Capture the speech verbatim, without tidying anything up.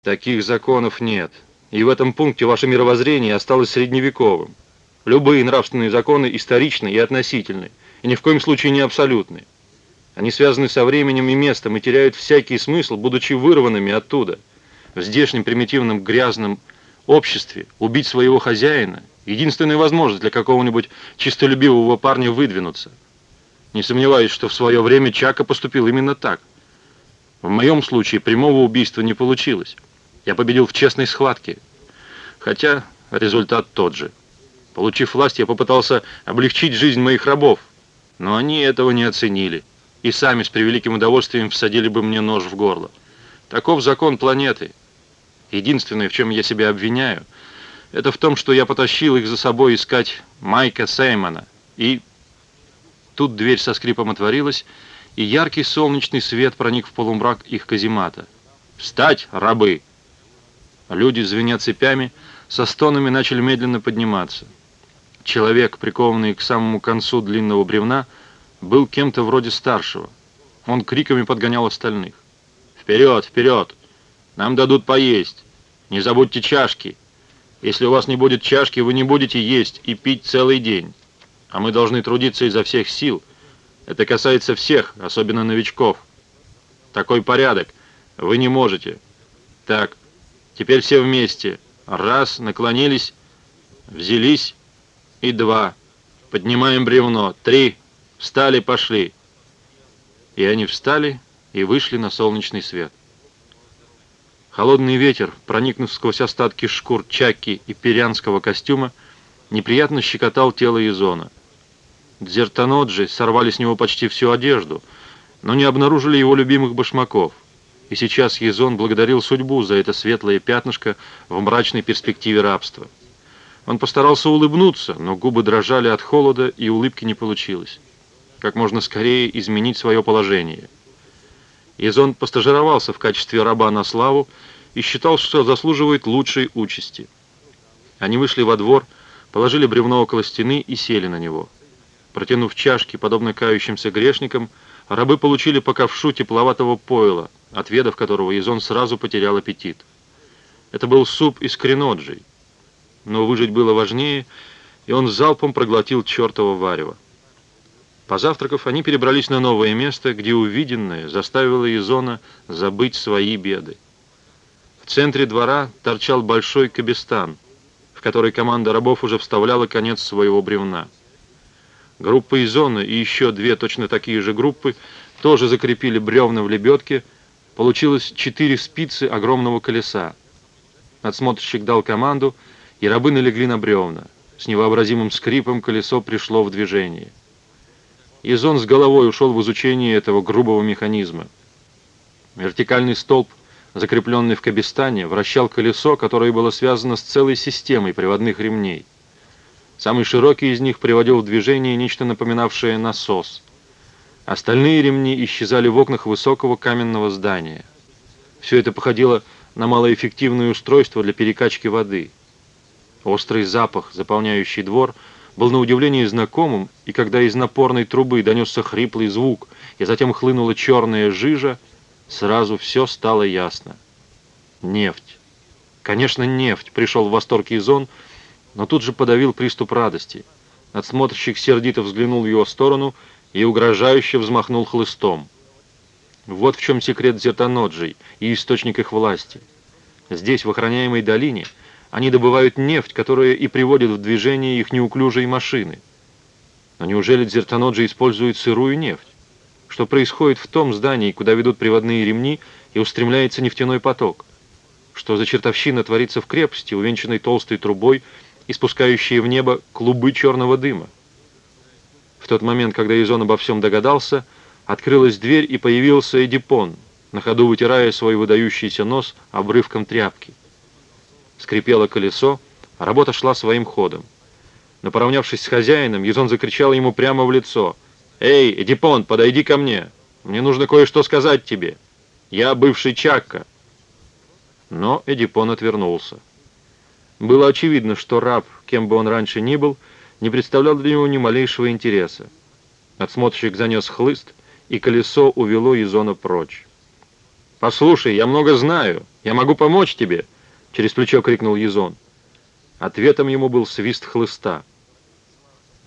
Таких законов нет. И в этом пункте ваше мировоззрение осталось средневековым. Любые нравственные законы историчны и относительны, и ни в коем случае не абсолютны. Они связаны со временем и местом и теряют всякий смысл, будучи вырванными оттуда. В здешнем примитивном грязном обществе убить своего хозяина — единственная возможность для какого-нибудь чистолюбивого парня выдвинуться. Не сомневаюсь, что в свое время Чака поступил именно так. В моем случае прямого убийства не получилось. Я победил в честной схватке, хотя результат тот же. Получив власть, я попытался облегчить жизнь моих рабов, но они этого не оценили и сами с превеликим удовольствием всадили бы мне нож в горло. Таков закон планеты. Единственное, в чем я себя обвиняю, это в том, что я потащил их за собой искать Майка Сеймона. И тут дверь со скрипом отворилась, и яркий солнечный свет проник в полумрак их каземата. «Встать, рабы!» Люди, звеня цепями, со стонами начали медленно подниматься. Человек, прикованный к самому концу длинного бревна, был кем-то вроде старшего. Он криками подгонял остальных. «Вперед, вперед! Нам дадут поесть! Не забудьте чашки! Если у вас не будет чашки, вы не будете есть и пить целый день. А мы должны трудиться изо всех сил. Это касается всех, особенно новичков. Такой порядок. Вы не можете. Так, теперь все вместе. Раз, наклонились, взялись, и два. Поднимаем бревно. Три. Встали, пошли». И они встали и вышли на солнечный свет. Холодный ветер, проникнув сквозь остатки шкур чакки и перянского костюма, неприятно щекотал тело Язона. Дзертаноджи сорвали с него почти всю одежду, но не обнаружили его любимых башмаков. И сейчас Язон благодарил судьбу за это светлое пятнышко в мрачной перспективе рабства. Он постарался улыбнуться, но губы дрожали от холода, и улыбки не получилось. Как можно скорее изменить свое положение. Язон постажировался в качестве раба на славу и считал, что заслуживает лучшей участи. Они вышли во двор, положили бревно около стены и сели на него. Протянув чашки, подобно кающимся грешникам, рабы получили по ковшу тепловатого пойла, отведав которого Язон сразу потерял аппетит. Это был суп из креноджей. Но выжить было важнее, и он залпом проглотил чертово варево. Позавтракав, они перебрались на новое место, где увиденное заставило Язона забыть свои беды. В центре двора торчал большой кабестан, в который команда рабов уже вставляла конец своего бревна. Группа Язона и еще две точно такие же группы тоже закрепили бревна в лебедке. Получилось четыре спицы огромного колеса. Надсмотрщик дал команду, и рабы налегли на бревна. С невообразимым скрипом колесо пришло в движение. Язон с головой ушел в изучение этого грубого механизма. Вертикальный столб, закрепленный в кабестане, вращал колесо, которое было связано с целой системой приводных ремней. Самый широкий из них приводил в движение нечто напоминавшее насос. Остальные ремни исчезали в окнах высокого каменного здания. Все это походило на малоэффективное устройство для перекачки воды. Острый запах, заполняющий двор, был на удивление знакомым, и когда из напорной трубы донесся хриплый звук, и затем хлынула черная жижа, сразу все стало ясно. Нефть. Конечно, нефть, пришел в восторг Язон, но тут же подавил приступ радости. Надсмотрщик сердито взглянул в его сторону и угрожающе взмахнул хлыстом. Вот в чем секрет дзертаноджей и источник их власти. Здесь, в охраняемой долине, они добывают нефть, которая и приводит в движение их неуклюжие машины. Но неужели дзертаноджи используют сырую нефть? Что происходит в том здании, куда ведут приводные ремни и устремляется нефтяной поток? Что за чертовщина творится в крепости, увенчанной толстой трубой, испускающей в небо клубы черного дыма? В тот момент, когда Язон обо всем догадался, открылась дверь, и появился Эдипон, на ходу вытирая свой выдающийся нос обрывком тряпки. Скрипело колесо, а работа шла своим ходом. Но, поравнявшись с хозяином, Язон закричал ему прямо в лицо: «Эй, Эдипон, подойди ко мне! Мне нужно кое-что сказать тебе! Я бывший Чакка!» Но Эдипон отвернулся. Было очевидно, что раб, кем бы он раньше ни был, не представлял для него ни малейшего интереса. Надсмотрщик занес хлыст, и колесо увело Язона прочь. «Послушай, я много знаю, я могу помочь тебе!» — через плечо крикнул Язон. Ответом ему был свист хлыста.